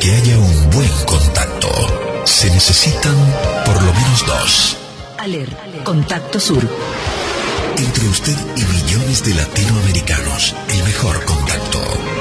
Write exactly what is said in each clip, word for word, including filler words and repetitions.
que haya un buen contacto, se necesitan por lo menos dos. Aler, Contacto Sur. Entre usted y millones de latinoamericanos, el mejor contacto.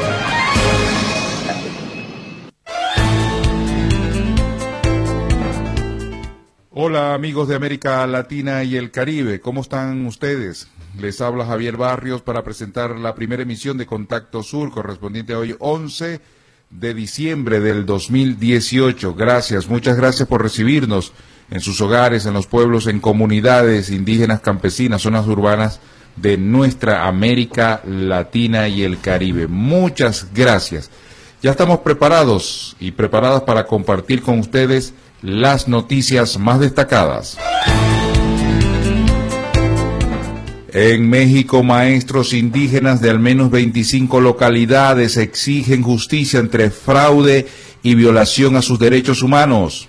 Hola amigos de América Latina y el Caribe, ¿cómo están ustedes? Les habla Javier Barrios para presentar la primera emisión de Contacto Sur, correspondiente a hoy once de diciembre del dos mil dieciocho. Gracias, muchas gracias por recibirnos en sus hogares, en los pueblos, en comunidades indígenas, campesinas, zonas urbanas de nuestra América Latina y el Caribe. Muchas gracias. Ya estamos preparados y preparadas para compartir con ustedes las noticias más destacadas. En México, maestros indígenas de al menos veinticinco localidades exigen justicia entre fraude y violación a sus derechos humanos.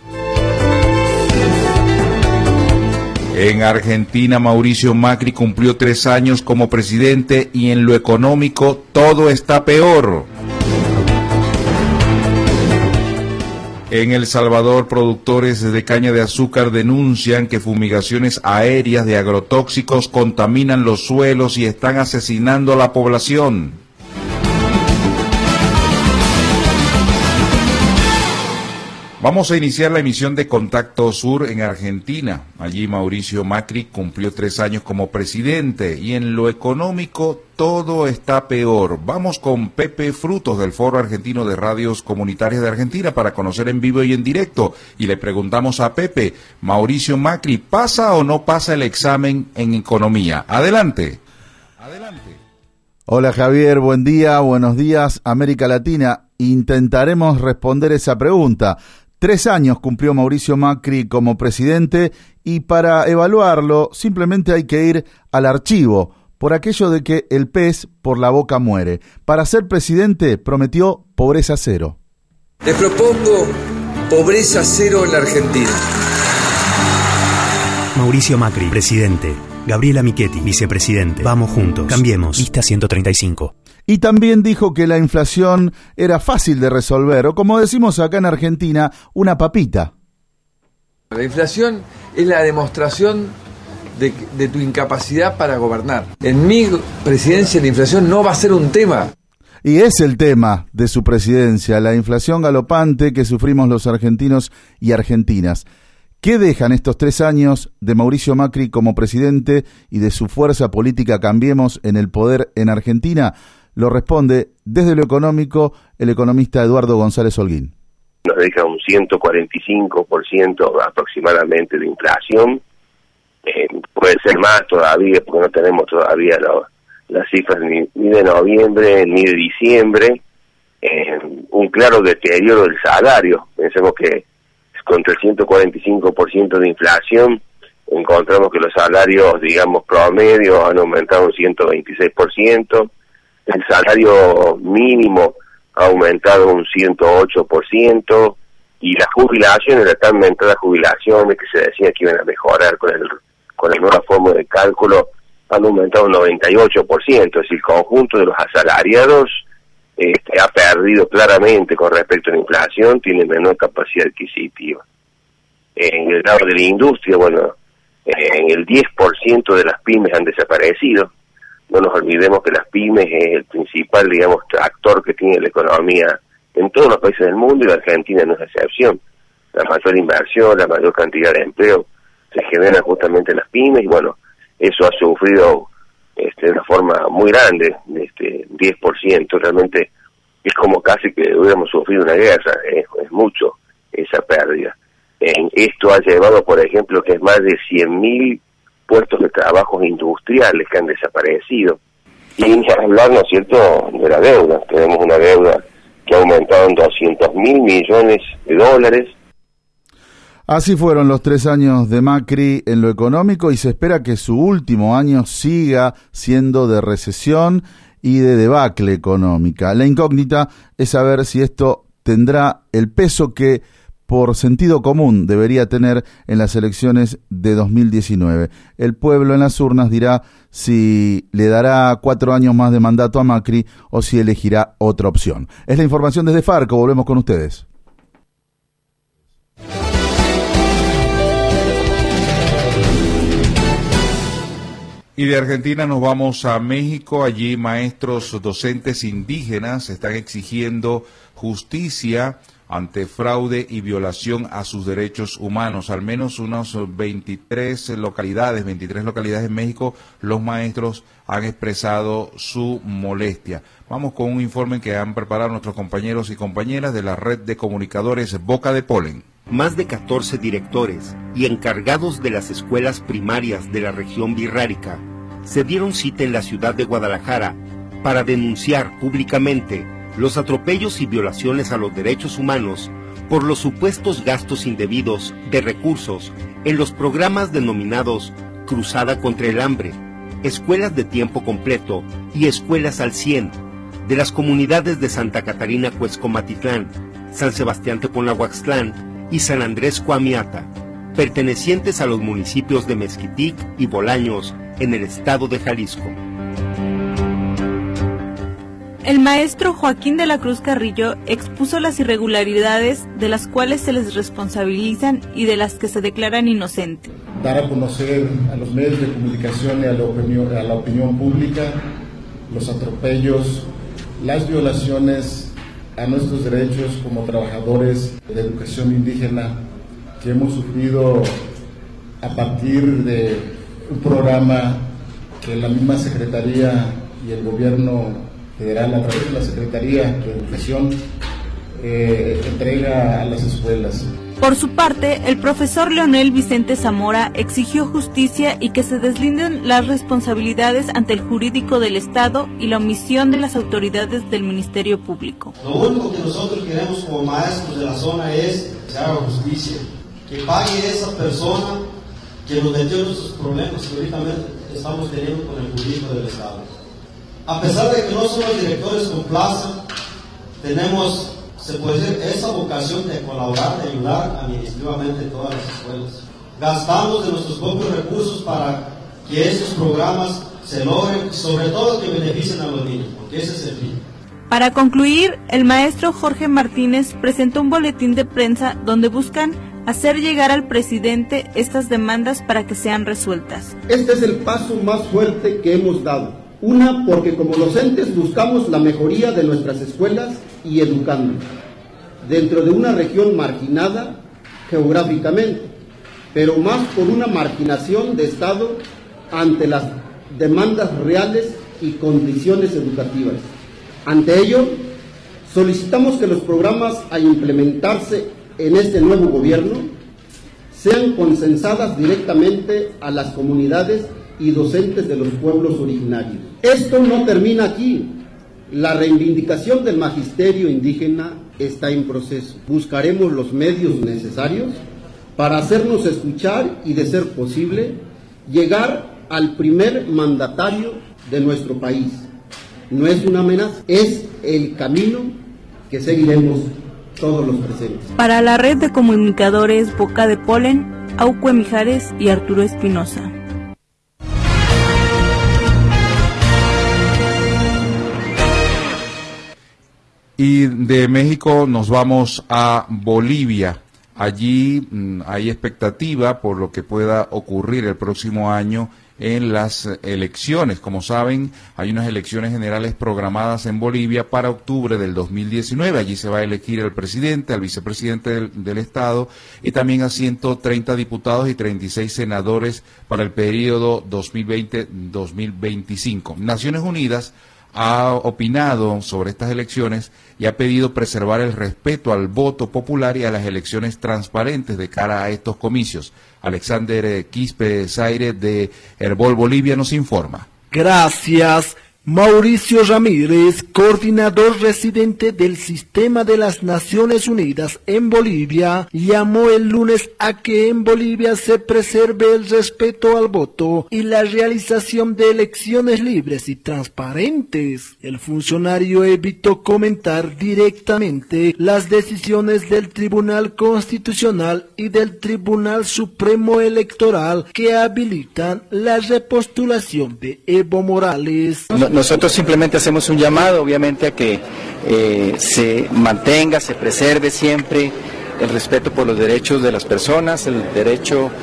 En Argentina, Mauricio Macri cumplió tres años como presidente y en lo económico todo está peor. En El Salvador, productores de caña de azúcar denuncian que fumigaciones aéreas de agrotóxicos contaminan los suelos y están asesinando a la población. Vamos a iniciar la emisión de Contacto Sur en Argentina. Allí Mauricio Macri cumplió tres años como presidente y en lo económico todo está peor. Vamos con Pepe Frutos del Foro Argentino de Radios Comunitarias de Argentina para conocer en vivo y en directo. Y le preguntamos a Pepe, Mauricio Macri, ¿pasa o no pasa el examen en economía? Adelante. Adelante. Hola Javier, buen día, buenos días, América Latina. Intentaremos responder esa pregunta. Tres años cumplió Mauricio Macri como presidente y para evaluarlo simplemente hay que ir al archivo, por aquello de que el pez por la boca muere. Para ser presidente prometió pobreza cero. Les propongo pobreza cero en la Argentina. Mauricio Macri, presidente. Gabriela Michetti, vicepresidente. Vamos juntos. Cambiemos. Lista ciento treinta y cinco. Y también dijo que la inflación era fácil de resolver, o como decimos acá en Argentina, una papita. La inflación es la demostración de, de tu incapacidad para gobernar. En mi presidencia la inflación no va a ser un tema. Y es el tema de su presidencia, la inflación galopante que sufrimos los argentinos y argentinas. ¿Qué dejan estos tres años de Mauricio Macri como presidente y de su fuerza política Cambiemos en el poder en Argentina? Lo responde desde lo económico el economista Eduardo González Holguín. Nos deja un ciento cuarenta y cinco por ciento aproximadamente de inflación. Eh, puede ser más todavía porque no tenemos todavía lo, las cifras ni, ni de noviembre ni de diciembre. Eh, un claro deterioro del salario. Pensemos que contra el ciento cuarenta y cinco por ciento de inflación, encontramos que los salarios, digamos, promedio han aumentado un ciento veintiséis por ciento, el salario mínimo ha aumentado un ciento ocho por ciento, y las jubilaciones, la tan mentada jubilaciones que se decía que iban a mejorar con el con la nueva forma de cálculo, han aumentado un noventa y ocho por ciento, es decir, el conjunto de los asalariados Este, ha perdido claramente con respecto a la inflación, tiene menor capacidad adquisitiva. En el lado de la industria, bueno, en el diez por ciento de las pymes han desaparecido. No nos olvidemos que las pymes es el principal, digamos, actor que tiene la economía en todos los países del mundo y la Argentina no es excepción. La mayor inversión, la mayor cantidad de empleo se genera justamente en las pymes y bueno, eso ha sufrido Este, de una forma muy grande, este diez por ciento, realmente es como casi que hubiéramos sufrido una guerra, es, es mucho esa pérdida. En esto ha llevado, por ejemplo, que es más de cien mil puestos de trabajo industriales que han desaparecido. Y ni hablar, ¿no es cierto?, de la deuda. Tenemos una deuda que ha aumentado en doscientos mil millones de dólares. Así fueron los tres años de Macri en lo económico y se espera que su último año siga siendo de recesión y de debacle económica. La incógnita es saber si esto tendrá el peso que por sentido común debería tener en las elecciones de dos mil diecinueve. El pueblo en las urnas dirá si le dará cuatro años más de mandato a Macri o si elegirá otra opción. Es la información desde Farco, volvemos con ustedes. Y de Argentina nos vamos a México. Allí maestros docentes indígenas están exigiendo justicia ante fraude y violación a sus derechos humanos. Al menos unas veintitrés localidades, veintitrés localidades en México, los maestros han expresado su molestia. Vamos con un informe que han preparado nuestros compañeros y compañeras de la red de comunicadores Boca de Polen. Más de catorce directores y encargados de las escuelas primarias de la región birrárica se dieron cita en la ciudad de Guadalajara para denunciar públicamente los atropellos y violaciones a los derechos humanos por los supuestos gastos indebidos de recursos en los programas denominados Cruzada contra el Hambre, escuelas de tiempo completo y escuelas al cien de las comunidades de Santa Catarina Cuescomatitlán, San Sebastián Teponahuaxtlán y San Andrés Coamiata, pertenecientes a los municipios de Mezquitic y Bolaños en el estado de Jalisco. El maestro Joaquín de la Cruz Carrillo expuso las irregularidades de las cuales se les responsabilizan y de las que se declaran inocentes. Dar a conocer a los medios de comunicación y a la opinión, a la opinión pública los atropellos, las violaciones a nuestros derechos como trabajadores de educación indígena que hemos sufrido a partir de un programa que la misma Secretaría y el Gobierno Federal, a través de la Secretaría de Educación, eh, entrega a las escuelas. Por su parte, el profesor Leonel Vicente Zamora exigió justicia y que se deslinden las responsabilidades ante el jurídico del Estado y la omisión de las autoridades del Ministerio Público. Lo único que nosotros queremos como maestros de la zona es que se haga justicia, que pague esa persona que nos metió en nuestros problemas que ahorita estamos teniendo con el jurídico del Estado. A pesar de que no somos directores con plaza, tenemos, se puede decir, esa vocación de colaborar, de ayudar administrativamente en todas las escuelas. Gastamos de nuestros propios recursos para que estos programas se logren, sobre todo que beneficien a los niños, porque ese es el fin. Para concluir, el maestro Jorge Martínez presentó un boletín de prensa donde buscan hacer llegar al presidente estas demandas para que sean resueltas. Este es el paso más fuerte que hemos dado. Una, porque como docentes buscamos la mejoría de nuestras escuelas y educando, dentro de una región marginada geográficamente, pero más por una marginación de Estado ante las demandas reales y condiciones educativas. Ante ello, solicitamos que los programas a implementarse en este nuevo gobierno sean consensadas directamente a las comunidades y docentes de los pueblos originarios. Esto no termina aquí. La reivindicación del magisterio indígena está en proceso. Buscaremos los medios necesarios para hacernos escuchar y, de ser posible, llegar al primer mandatario de nuestro país. No es una amenaza, es el camino que seguiremos todos los presentes. Para la red de comunicadores Boca de Polen, Aucue Mijares y Arturo Espinosa. Y de México nos vamos a Bolivia. Allí mmm, hay expectativa por lo que pueda ocurrir el próximo año en las elecciones. Como saben, hay unas elecciones generales programadas en Bolivia para octubre del dos mil diecinueve. Allí se va a elegir el presidente, al vicepresidente del, del Estado y también a ciento treinta diputados y treinta y seis senadores para el periodo dos mil veinte a dos mil veinticinco. Naciones Unidas ha opinado sobre estas elecciones y ha pedido preservar el respeto al voto popular y a las elecciones transparentes de cara a estos comicios. Alexander Quispe Zaire de Herbol Bolivia nos informa. Gracias. Mauricio Ramírez, coordinador residente del Sistema de las Naciones Unidas en Bolivia, llamó el lunes a que en Bolivia se preserve el respeto al voto y la realización de elecciones libres y transparentes. El funcionario evitó comentar directamente las decisiones del Tribunal Constitucional y del Tribunal Supremo Electoral que habilitan la repostulación de Evo Morales. No. Nosotros simplemente hacemos un llamado, obviamente, a que eh, se mantenga, se preserve siempre el respeto por los derechos de las personas, el derecho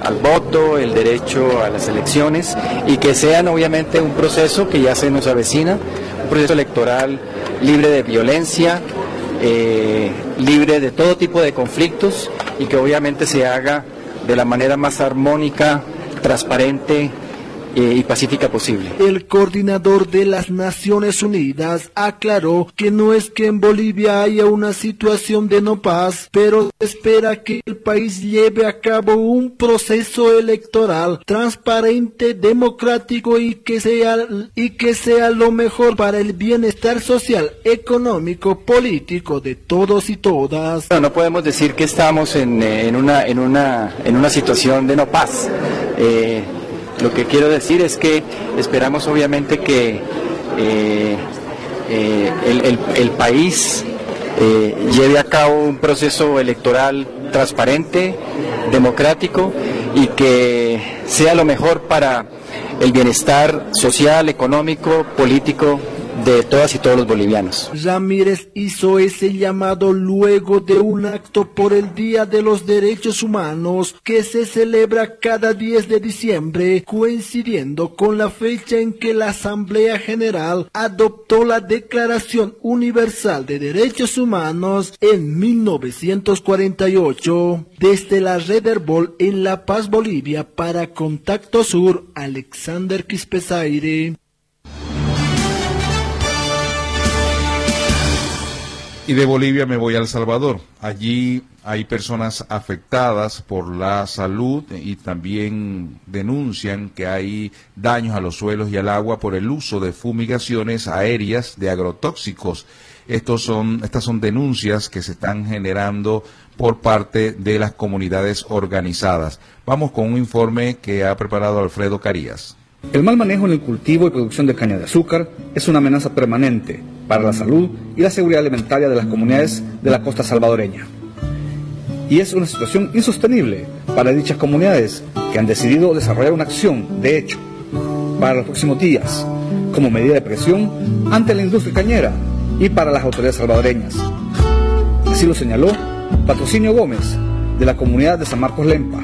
al voto, el derecho a las elecciones, y que sean obviamente un proceso que ya se nos avecina, un proceso electoral libre de violencia, eh, libre de todo tipo de conflictos, y que obviamente se haga de la manera más armónica, transparente y pacífica posible. El coordinador de las Naciones Unidas aclaró que no es que en Bolivia haya una situación de no paz, pero espera que el país lleve a cabo un proceso electoral transparente, democrático y que sea y que sea lo mejor para el bienestar social, económico, político de todos y todas. No, no podemos decir que estamos en, en una en una en una situación de no paz. Eh, Lo que quiero decir es que esperamos obviamente que eh, eh, el, el, el país eh, lleve a cabo un proceso electoral transparente, democrático, y que sea lo mejor para el bienestar social, económico, político de todas y todos los bolivianos. Ramírez hizo ese llamado luego de un acto por el Día de los Derechos Humanos que se celebra cada diez de diciembre, coincidiendo con la fecha en que la Asamblea General adoptó la Declaración Universal de Derechos Humanos en mil novecientos cuarenta y ocho. Desde la Red Herbol en La Paz, Bolivia, para Contacto Sur, Alexander Quispesaire. Y de Bolivia me voy a El Salvador. Allí hay personas afectadas por la salud y también denuncian que hay daños a los suelos y al agua por el uso de fumigaciones aéreas de agrotóxicos. Estos son, estas son denuncias que se están generando por parte de las comunidades organizadas. Vamos con un informe que ha preparado Alfredo Carías. El mal manejo en el cultivo y producción de caña de azúcar es una amenaza permanente para la salud y la seguridad alimentaria de las comunidades de la costa salvadoreña. Y es una situación insostenible para dichas comunidades que han decidido desarrollar una acción, de hecho, para los próximos días, como medida de presión ante la industria cañera y para las autoridades salvadoreñas. Así lo señaló Patrocinio Gómez, de la comunidad de San Marcos Lempa.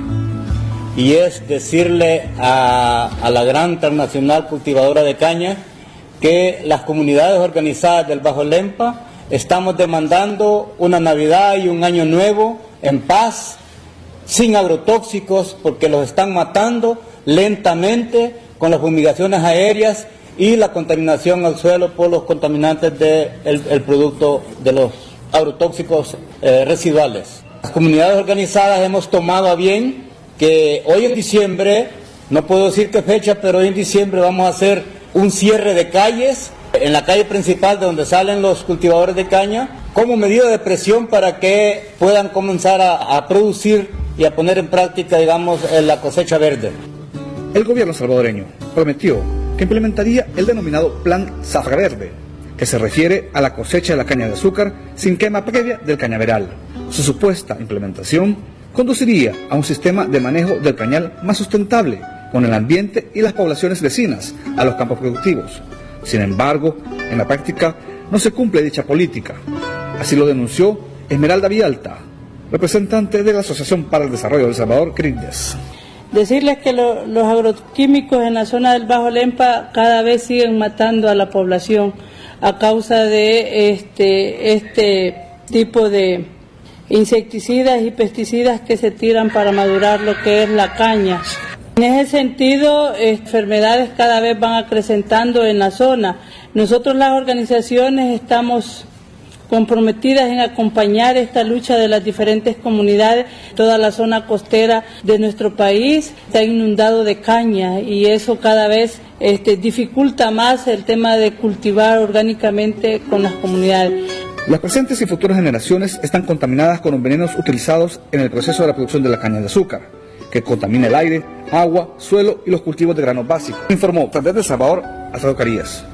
Y es decirle a, a la gran transnacional cultivadora de caña que las comunidades organizadas del Bajo Lempa estamos demandando una Navidad y un Año Nuevo en paz, sin agrotóxicos, porque los están matando lentamente con las fumigaciones aéreas y la contaminación al suelo por los contaminantes del el producto de los agrotóxicos eh, residuales. Las comunidades organizadas hemos tomado a bien que hoy en diciembre, no puedo decir qué fecha, pero hoy en diciembre vamos a hacer un cierre de calles en la calle principal de donde salen los cultivadores de caña, como medida de presión para que puedan comenzar a, a producir y a poner en práctica, digamos, la cosecha verde. El gobierno salvadoreño prometió que implementaría el denominado Plan Zafra Verde, que se refiere a la cosecha de la caña de azúcar sin quema previa del cañaveral. Su supuesta implementación conduciría a un sistema de manejo del cañal más sustentable con el ambiente y las poblaciones vecinas a los campos productivos. Sin embargo, en la práctica no se cumple dicha política. Así lo denunció Esmeralda Villalta, representante de la Asociación para el Desarrollo de El Salvador, CRIDES. Decirles que lo, los agroquímicos en la zona del Bajo Lempa cada vez siguen matando a la población a causa de este, este tipo de insecticidas y pesticidas que se tiran para madurar lo que es la caña. En ese sentido, enfermedades cada vez van acrecentando en la zona. Nosotros las organizaciones estamos comprometidas en acompañar esta lucha de las diferentes comunidades. Toda la zona costera de nuestro país está inundado de caña y eso cada vez este, dificulta más el tema de cultivar orgánicamente con las comunidades. Las presentes y futuras generaciones están contaminadas con los venenos utilizados en el proceso de la producción de la caña de azúcar, que contamina el aire, agua, suelo y los cultivos de granos básicos. Informó desde El Salvador, Alfredo Carías.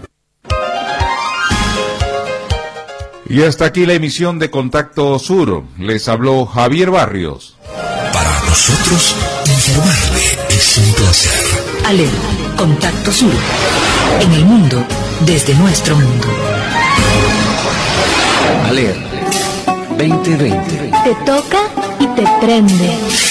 Y hasta aquí la emisión de Contacto Sur. Les habló Javier Barrios. Para nosotros, informarle es un placer. Ale, Contacto Sur. En el mundo, desde nuestro mundo. Aler veinte veinte. Te toca y te prende.